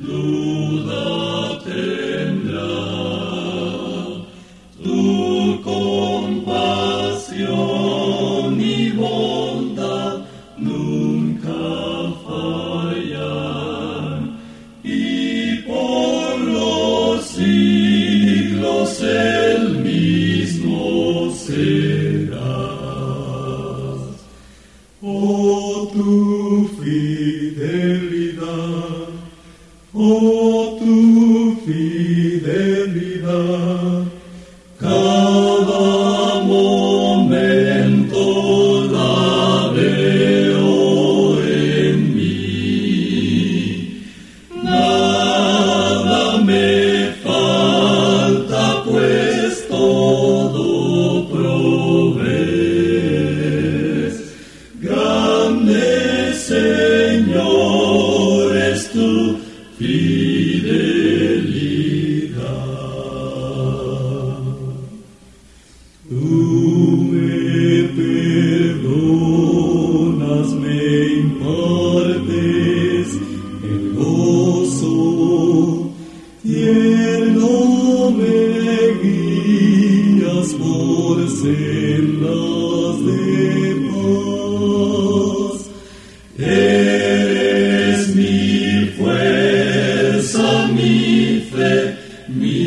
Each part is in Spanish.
duda tendrá. Tu compasión y bondad nunca fallan, y por los siglos el mismo serás. Oh, tu fidelidad, oh, tu fidelidad, cada momento la veo en mí. Nada me falta, pues todo provees. Grande, Señor, es tu fidelidad. Tú me perdonas, me impartes el gozo, tierno me guías por sendas de paz. Eres mi fuerza, mi fe, mi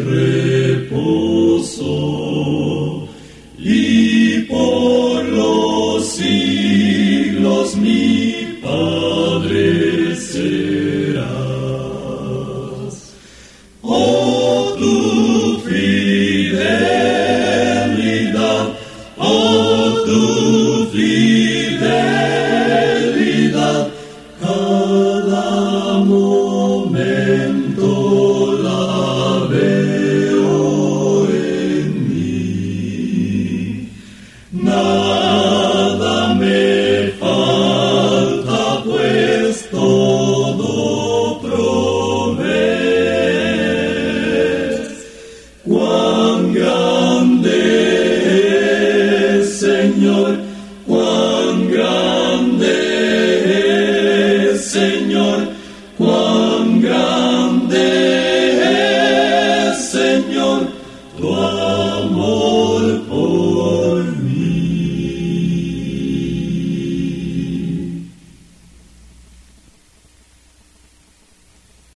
reposo, y por los siglos mi Padre serás. Oh, tu fidelidad, oh, tu fidelidad, cada amor